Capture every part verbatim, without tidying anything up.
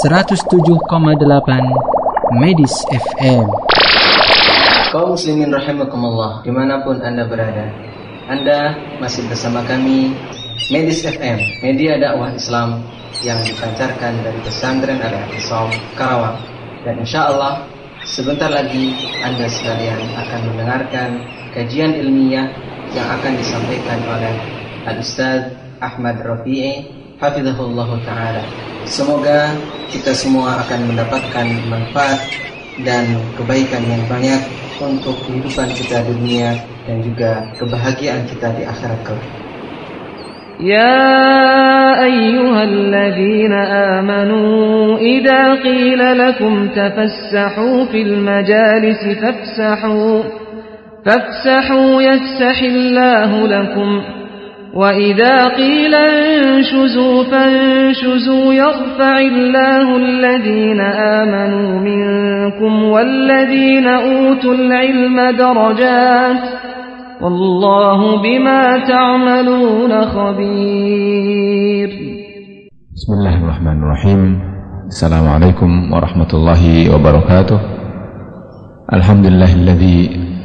seratus tujuh koma delapan Medis F M. Kaum muslimin rahimakumullah, dimanapun Anda berada, Anda masih bersama kami Medis F M, media dakwah Islam yang dipancarkan dari pesantren Al-I'tisam Karawang. Dan insya Allah sebentar lagi Anda sekalian akan mendengarkan kajian ilmiah yang akan disampaikan oleh Al-Ustaz Ahmad Rafi'i hafizahullah ta'ala. Semoga kita semua akan mendapatkan manfaat dan kebaikan yang banyak untuk kehidupan kita dunia dan juga kebahagiaan kita di akhirat kelak. يا أيها الذين آمنوا إذا قيل لكم تفسحوا في المجالس فافسحوا فافسحوا يفسح الله لكم وإذا قيل انشزوا فانشزوا يرفع الله الذين آمنوا منكم والذين أوتوا العلم درجات والله بما تعملون خبير. بسم الله الرحمن الرحيم. السلام عليكم ورحمة الله وبركاته. الحمد لله الذي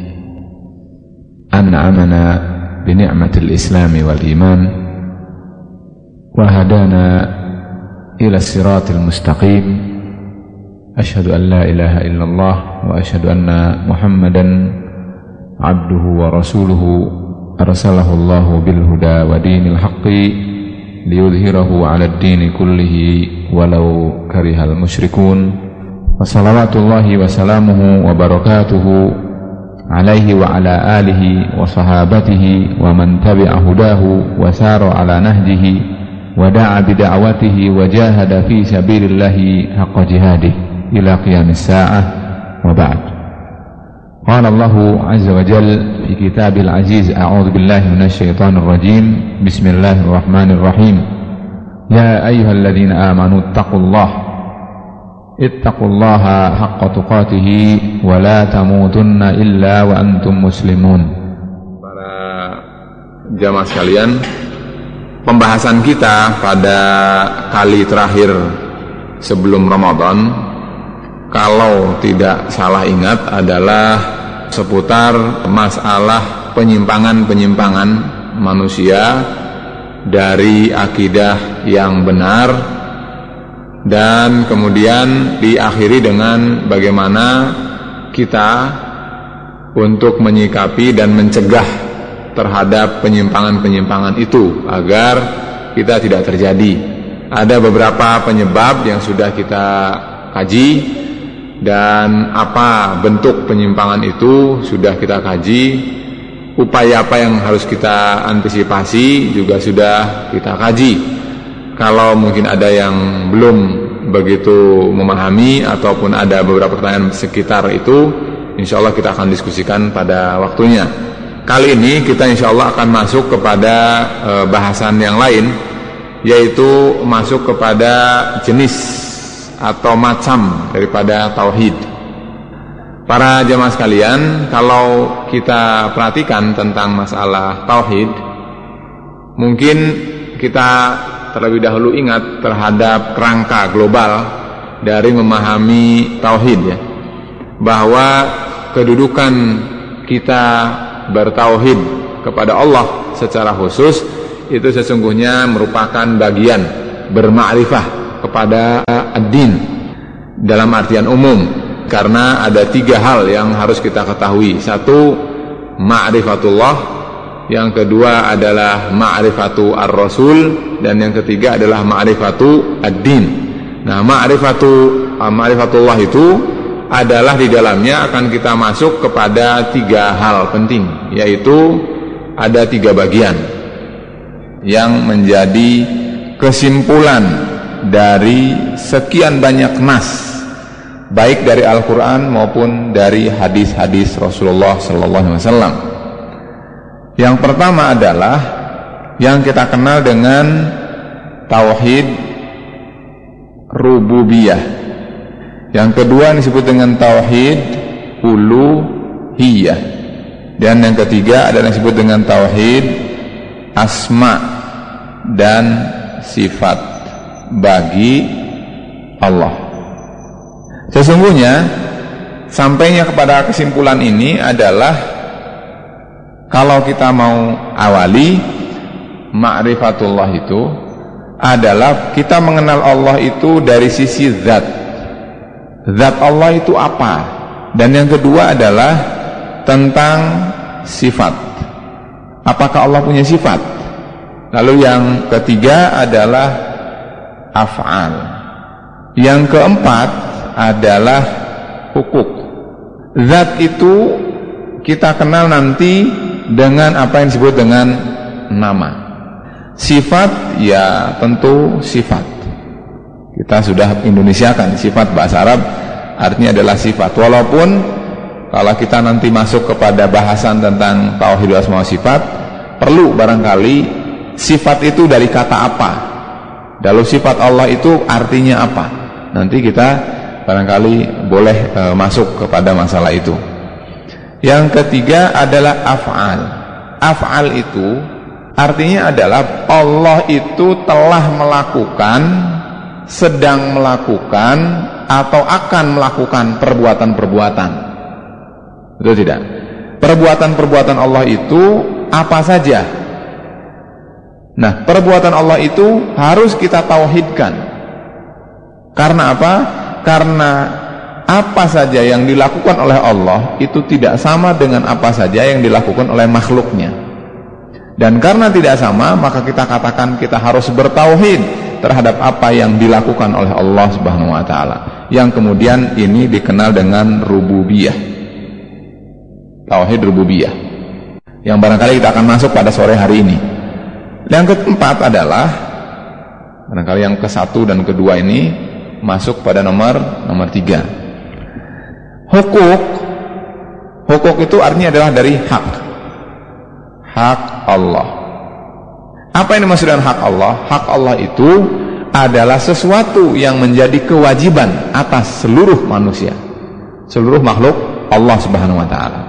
أنعمنا بنعمة الإسلام والإيمان وهدانا إلى الصراط المستقيم. أشهد أن لا إله إلا الله وأشهد أن محمدا عبده ورسوله أرسله الله بالهدى ودين الحق ليظهره على الدين كله ولو كره المشركون. وصلوات الله وسلامه وبركاته عليه وعلى آله وصحابته ومن تبع هداه وسار على نهجه ودعا بدعوته وجاهد في سبيل الله حق جهاده إلى قيام الساعة. وبعد. قال الله عز وجل في كتاب العزيز: أعوذ بالله من الشيطان الرجيم. بسم الله الرحمن الرحيم. يا أيها الذين آمنوا اتقوا الله اتقوا الله حق تقاته ولا تموتن إلا وأنتم مسلمون. Para jamaah sekalian, pembahasan kita pada kali terakhir sebelum Ramadan, kalau tidak salah ingat, adalah seputar masalah penyimpangan-penyimpangan manusia dari akidah yang benar, dan kemudian diakhiri dengan bagaimana kita untuk menyikapi dan mencegah terhadap penyimpangan-penyimpangan itu agar kita tidak terjadi. Ada beberapa penyebab yang sudah kita kaji, dan apa bentuk penyimpangan itu sudah kita kaji. Upaya apa yang harus kita antisipasi juga sudah kita kaji. Kalau mungkin ada yang belum begitu memahami ataupun ada beberapa pertanyaan sekitar itu, insya Allah kita akan diskusikan pada waktunya. Kali ini kita insya Allah akan masuk kepada e, bahasan yang lain, yaitu masuk kepada jenis atau macam daripada tauhid. Para jamaah sekalian, kalau kita perhatikan tentang masalah tauhid, mungkin kita terlebih dahulu ingat terhadap kerangka global dari memahami tauhid, ya, bahwa kedudukan kita bertauhid kepada Allah secara khusus itu sesungguhnya merupakan bagian bermakrifah kepada ad-din dalam artian umum, karena ada tiga hal yang harus kita ketahui. Satu, ma'rifatullah, yang kedua adalah ma'rifatu ar-rasul, dan yang ketiga adalah ma'rifatu ad-din. Nah, ma'rifatu ma'rifatullah itu adalah di dalamnya akan kita masuk kepada tiga hal penting, yaitu ada tiga bagian yang menjadi kesimpulan dari sekian banyak nas, baik dari Al-Quran maupun dari hadis-hadis Rasulullah sallallahu alaihi wasallam. Yang pertama adalah yang kita kenal dengan tauhid rububiyah. Yang kedua disebut dengan tauhid uluhiyah, dan yang ketiga adalah disebut dengan tauhid asma dan sifat bagi Allah. Sesungguhnya sampainya kepada kesimpulan ini adalah kalau kita mau awali ma'rifatullah itu adalah kita mengenal Allah itu dari sisi zat. Zat Allah itu apa? Dan yang kedua adalah tentang sifat. Apakah Allah punya sifat? Lalu yang ketiga adalah af'al. Yang keempat adalah hukuk. Zat itu kita kenal nanti dengan apa yang disebut dengan nama. Sifat ya tentu sifat. Kita sudah Indonesiakan sifat, bahasa Arab artinya adalah sifat. Walaupun kalau kita nanti masuk kepada bahasan tentang tauhid asma wa sifat, perlu barangkali sifat itu dari kata apa. Lalu sifat Allah itu artinya apa? Nanti kita barangkali boleh e, masuk kepada masalah itu. Yang ketiga adalah af'al. Af'al itu artinya adalah Allah itu telah melakukan, sedang melakukan, atau akan melakukan perbuatan-perbuatan. Betul tidak? Perbuatan-perbuatan Allah itu apa saja? Nah, perbuatan Allah itu harus kita tauhidkan. Karena apa? Karena apa saja yang dilakukan oleh Allah itu tidak sama dengan apa saja yang dilakukan oleh makhluknya. Dan karena tidak sama, maka kita katakan kita harus bertauhid terhadap apa yang dilakukan oleh Allah Subhanahu wa taala. Yang kemudian ini dikenal dengan rububiyah. Tauhid rububiyah. Yang barangkali kita akan masuk pada sore hari ini. Yang keempat adalah barangkali yang ke satu dan kedua ini masuk pada nomor nomor tiga. Hukuk. Hukuk itu artinya adalah dari hak. Hak Allah. Apa yang dimaksud dengan hak Allah? Hak Allah itu adalah sesuatu yang menjadi kewajiban atas seluruh manusia, seluruh makhluk Allah Subhanahu wa taala.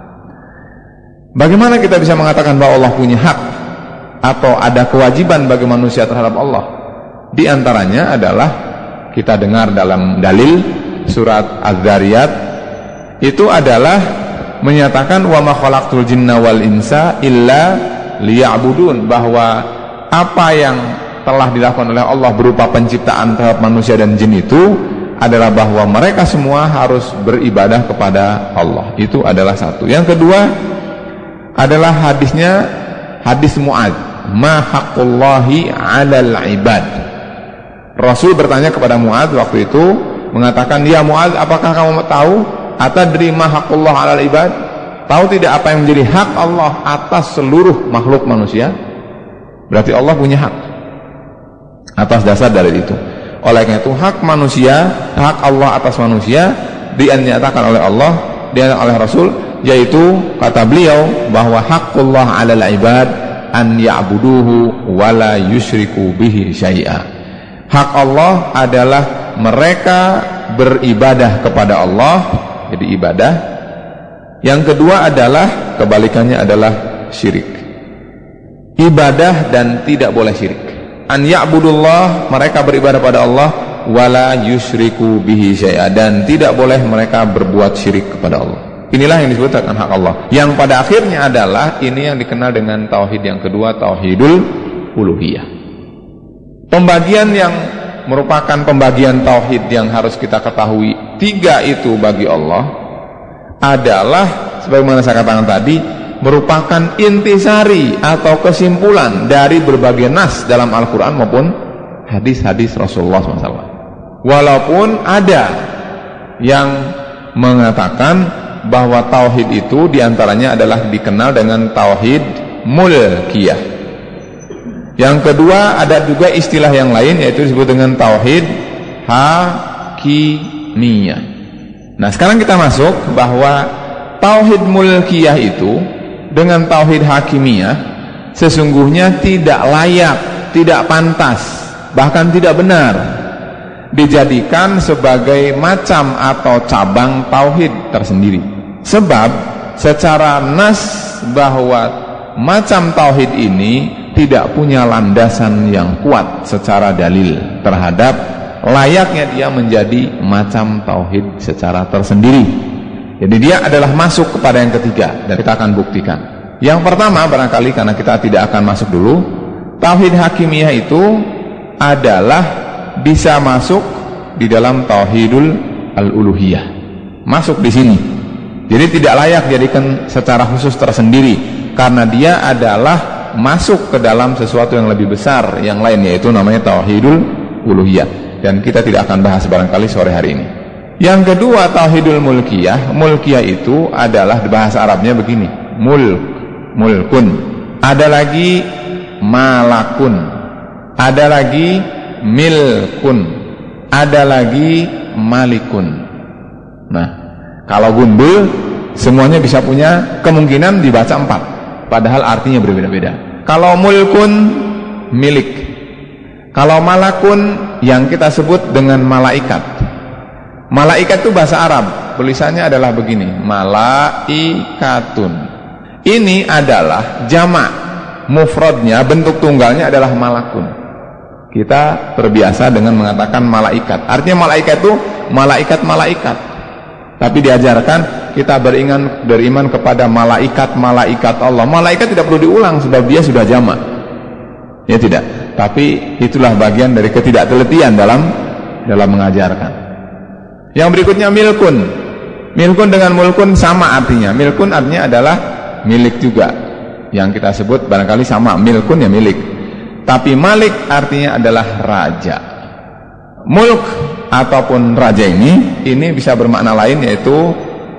Bagaimana kita bisa mengatakan bahwa Allah punya hak atau ada kewajiban bagi manusia terhadap Allah? Di antaranya adalah kita dengar dalam dalil surat Az-Zariyat itu adalah menyatakan wa ma khalaqtul jinna wal insa illa liya'budun, bahwa apa yang telah dilakukan oleh Allah berupa penciptaan terhadap manusia dan jin itu adalah bahwa mereka semua harus beribadah kepada Allah. Itu adalah satu. Yang kedua adalah hadisnya, hadis Mu'adz, ma haqqullahi 'alal ibad. Rasul bertanya kepada Mu'adz waktu itu, mengatakan, ya Mu'adz, apakah kamu tahu atadri ma haqqullah 'alal ibad? Tahu tidak apa yang menjadi hak Allah atas seluruh makhluk manusia? Berarti Allah punya hak atas dasar dari itu. Oleh karena itu hak manusia, hak Allah atas manusia dinyatakan oleh Allah, dinyatakan oleh Rasul, yaitu kata beliau bahwa haqqullah 'alal ibad an ya'buduhu wa la yusyriku bihi syai'a. Hak Allah adalah mereka beribadah kepada Allah, jadi ibadah. Yang kedua adalah kebalikannya adalah syirik. Ibadah dan tidak boleh syirik. An ya'budullah, mereka beribadah pada Allah, wala yusyriku bihi syai'a, dan tidak boleh mereka berbuat syirik kepada Allah. Inilah yang disebut dengan hak Allah. Yang pada akhirnya adalah ini yang dikenal dengan tauhid yang kedua, tauhidul uluhiyah. Pembagian yang merupakan pembagian tauhid yang harus kita ketahui, tiga itu bagi Allah adalah sebagaimana saya katakan tadi, merupakan intisari atau kesimpulan dari berbagai nas dalam Al-Quran maupun hadis-hadis Rasulullah shallallahu alaihi wasallam. Walaupun ada yang mengatakan bahwa tauhid itu diantaranya adalah dikenal dengan tauhid mulkiyah. Yang kedua ada juga istilah yang lain, yaitu disebut dengan tauhid hakimiyah. Nah, sekarang kita masuk bahwa tauhid mulkiyah itu dengan tauhid hakimiyah sesungguhnya tidak layak, tidak pantas, bahkan tidak benar dijadikan sebagai macam atau cabang tauhid tersendiri. Sebab secara nas bahwa macam tauhid ini tidak punya landasan yang kuat secara dalil terhadap layaknya dia menjadi macam tauhid secara tersendiri. Jadi dia adalah masuk kepada yang ketiga, dan kita akan buktikan. Yang pertama, barangkali karena kita tidak akan masuk dulu, tauhid hakimiyah itu adalah bisa masuk di dalam tauhidul al-uluhiyah. Masuk di sini. Jadi tidak layak jadikan secara khusus tersendiri, karena dia adalah masuk ke dalam sesuatu yang lebih besar yang lain, yaitu namanya tauhidul uluhiyah, dan kita tidak akan bahas barangkali sore hari ini. Yang kedua, tauhidul mulkiyah. Mulkiyah itu adalah bahasa Arabnya begini, mulk, mulkun. Ada lagi malakun, ada lagi milkun, ada lagi malikun. Nah, kalau gundul semuanya bisa punya kemungkinan dibaca empat, padahal artinya berbeda-beda. Kalau mulkun, milik. Kalau malakun, yang kita sebut dengan malaikat. Malaikat itu bahasa Arab, tulisannya adalah begini, malaikatun. Ini adalah jamak, mufradnya, bentuk tunggalnya adalah malakun. Kita terbiasa dengan mengatakan malaikat. Artinya malaikat itu malaikat-malaikat. Tapi diajarkan kita beriman, beriman kepada malaikat-malaikat Allah. Malaikat tidak perlu diulang sebab dia sudah jamak. Ya tidak. Tapi itulah bagian dari ketidaktelitian dalam dalam mengajarkan. Yang berikutnya milkun. Milkun dengan mulkun sama artinya. Milkun artinya adalah milik juga. Yang kita sebut barangkali sama, milkun ya milik. Tapi malik artinya adalah raja. Mulk ataupun raja ini ini bisa bermakna lain, yaitu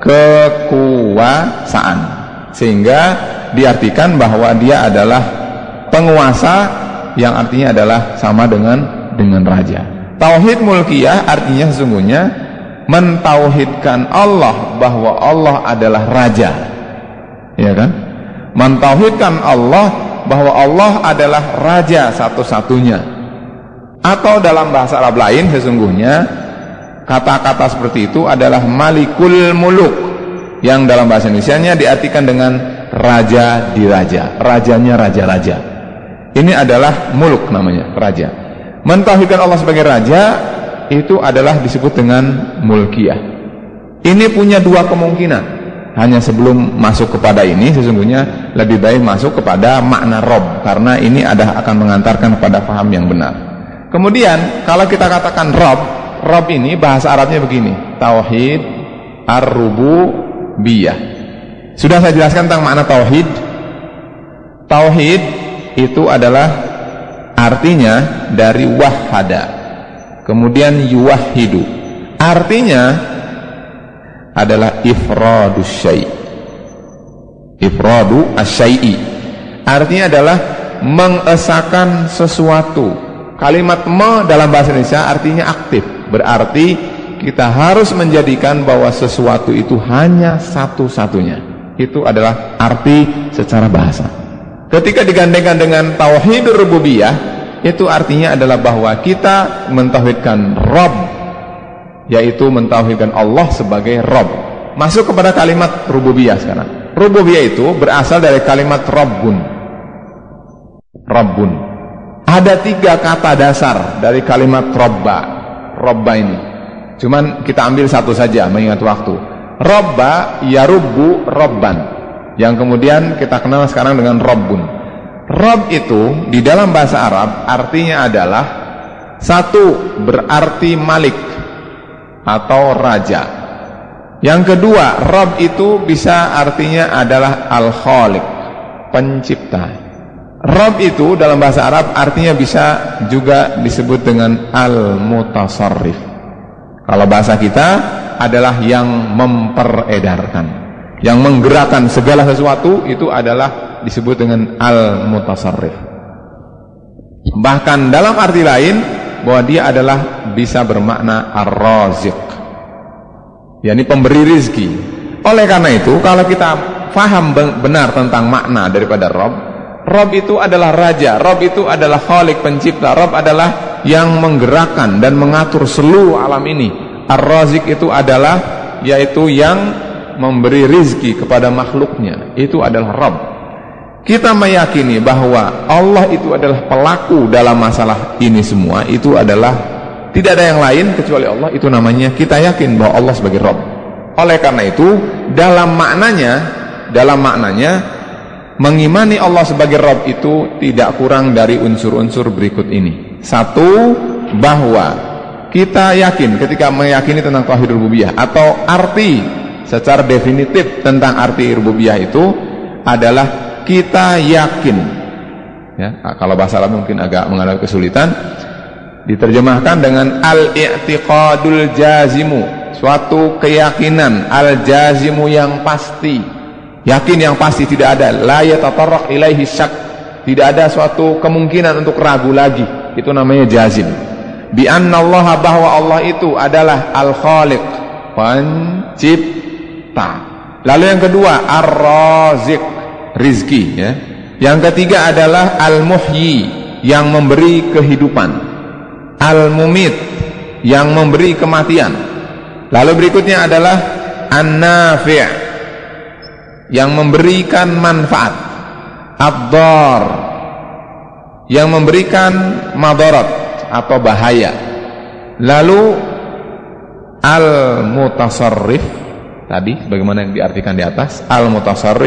kekuasaan, sehingga diartikan bahwa dia adalah penguasa, yang artinya adalah sama dengan dengan raja. Tauhid mulkiyah artinya sesungguhnya mentauhidkan Allah bahwa Allah adalah raja, ya kan? Mentauhidkan Allah bahwa Allah adalah raja satu-satunya. Atau dalam bahasa Arab lain sesungguhnya kata-kata seperti itu adalah malikul muluk, yang dalam bahasa Indonesianya diartikan dengan raja di raja, rajanya raja-raja. Ini adalah muluk namanya, raja. Mentauhidkan Allah sebagai raja itu adalah disebut dengan mulkiyah. Ini punya dua kemungkinan. Hanya sebelum masuk kepada ini sesungguhnya lebih baik masuk kepada makna Rob, karena ini ada akan mengantarkan kepada paham yang benar. Kemudian kalau kita katakan Rob, Rob ini bahasa Arabnya begini, tauhid ar-rububiyah. Sudah saya jelaskan tentang makna tauhid. Tauhid itu adalah artinya dari wahada, kemudian yuwahidu, artinya adalah ifradus syai'. Ifradu asyai'i artinya adalah mengesakan sesuatu. Kalimat me dalam bahasa Indonesia artinya aktif, berarti kita harus menjadikan bahwa sesuatu itu hanya satu-satunya. Itu adalah arti secara bahasa. Ketika digandengkan dengan tauhidur rububiyah, itu artinya adalah bahwa kita mentauhidkan Rabb, yaitu mentauhidkan Allah sebagai Rabb. Masuk kepada kalimat rububiyah sekarang. Rububiyah itu berasal dari kalimat Rabbun. Rabbun. Ada tiga kata dasar dari kalimat Robba. Robba ini. Cuman kita ambil satu saja mengingat waktu. Robba, yarubbu, Robban. Yang kemudian kita kenal sekarang dengan Robbun. Rob itu di dalam bahasa Arab artinya adalah satu, berarti malik atau raja. Yang kedua, Rob itu bisa artinya adalah al-khaliq, pencipta. Rob itu dalam bahasa Arab artinya bisa juga disebut dengan al-mutasarrif. Kalau bahasa kita adalah yang memperedarkan, yang menggerakkan segala sesuatu, itu adalah disebut dengan al-mutasarrif. Bahkan dalam arti lain bahwa dia adalah bisa bermakna ar-raziq, yakni pemberi rizki. Oleh karena itu kalau kita faham benar tentang makna daripada Rob, Rob itu adalah raja, Rob itu adalah khalik, pencipta, Rob adalah yang menggerakkan dan mengatur seluruh alam ini. Ar-Razik itu adalah yaitu yang memberi rizki kepada makhluknya, itu adalah Rob. Kita meyakini bahwa Allah itu adalah pelaku dalam masalah ini semua, itu adalah tidak ada yang lain kecuali Allah, itu namanya kita yakin bahwa Allah sebagai Rabb. Oleh karena itu, dalam maknanya, dalam maknanya mengimani Allah sebagai Rabb itu tidak kurang dari unsur-unsur berikut ini. Satu, bahwa kita yakin ketika meyakini tentang tauhid rububiyah, atau arti secara definitif tentang arti rububiyah itu adalah kita yakin, ya, kalau bahasa Arab mungkin agak mengalami kesulitan, diterjemahkan dengan al-i'tiqadul jazimu, suatu keyakinan al-jazimu yang pasti, yakin yang pasti, tidak ada la yatatarraq ilaihi syak, tidak ada suatu kemungkinan untuk ragu lagi, itu namanya jazim. Bi anna Allah, bahwa Allah itu adalah al-khaliq, pencipta. Lalu yang kedua ar-raziq, rizki, ya. Yang ketiga adalah al-muhyi, yang memberi kehidupan, al-mumit, yang memberi kematian. Lalu berikutnya adalah an-nafi', yang memberikan manfaat, ad-dar, yang memberikan madarat atau bahaya. Lalu al-mutasarrif, tadi bagaimana yang diartikan di atas, al-mutasarrif,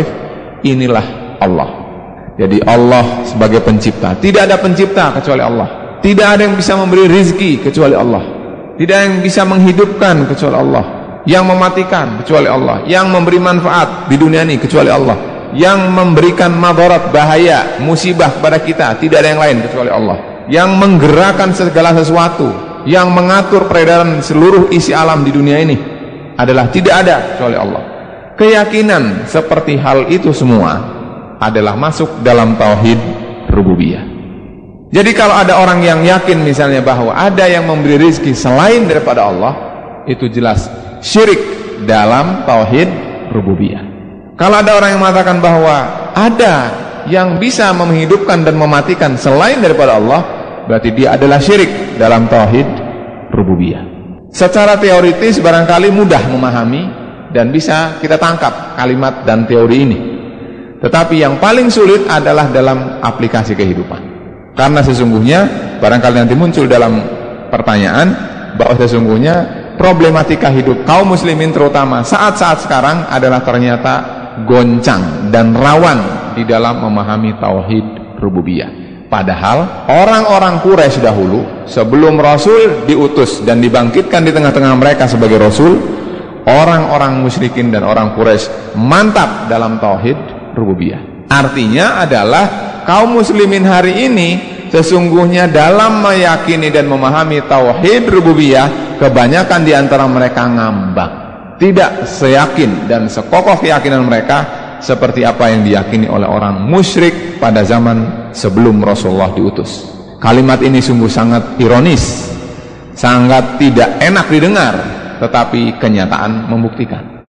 inilah Allah. Jadi Allah sebagai pencipta, tidak ada pencipta kecuali Allah. Tidak ada yang bisa memberi rizki kecuali Allah. Tidak ada yang bisa menghidupkan kecuali Allah. Yang mematikan kecuali Allah. Yang memberi manfaat di dunia ini kecuali Allah. Yang memberikan madarat, bahaya, musibah kepada kita, tidak ada yang lain kecuali Allah. Yang menggerakkan segala sesuatu, yang mengatur peredaran seluruh isi alam di dunia ini adalah tidak ada kecuali Allah. Keyakinan seperti hal itu semua adalah masuk dalam tauhid rububiyah. Jadi kalau ada orang yang yakin misalnya bahwa ada yang memberi rizki selain daripada Allah, itu jelas syirik dalam tauhid rububiyah. Kalau ada orang yang mengatakan bahwa ada yang bisa menghidupkan dan mematikan selain daripada Allah, berarti dia adalah syirik dalam tauhid rububiyah. Secara teoritis barangkali mudah memahami dan bisa kita tangkap kalimat dan teori ini. Tetapi yang paling sulit adalah dalam aplikasi kehidupan. Karena sesungguhnya barangkali nanti muncul dalam pertanyaan bahwa sesungguhnya problematika hidup kaum muslimin terutama saat-saat sekarang adalah ternyata goncang dan rawan di dalam memahami tauhid rububiyah. Padahal orang-orang Quraisy dahulu sebelum Rasul diutus dan dibangkitkan di tengah-tengah mereka sebagai Rasul, orang-orang musyrikin dan orang Quraisy mantap dalam tauhid rububiyah. Artinya adalah kaum muslimin hari ini sesungguhnya dalam meyakini dan memahami tauhid rububiyah, kebanyakan di antara mereka ngambang, tidak seyakin dan sekokoh keyakinan mereka seperti apa yang diyakini oleh orang musyrik pada zaman sebelum Rasulullah diutus. Kalimat ini sungguh sangat ironis, sangat tidak enak didengar, tetapi kenyataan membuktikan.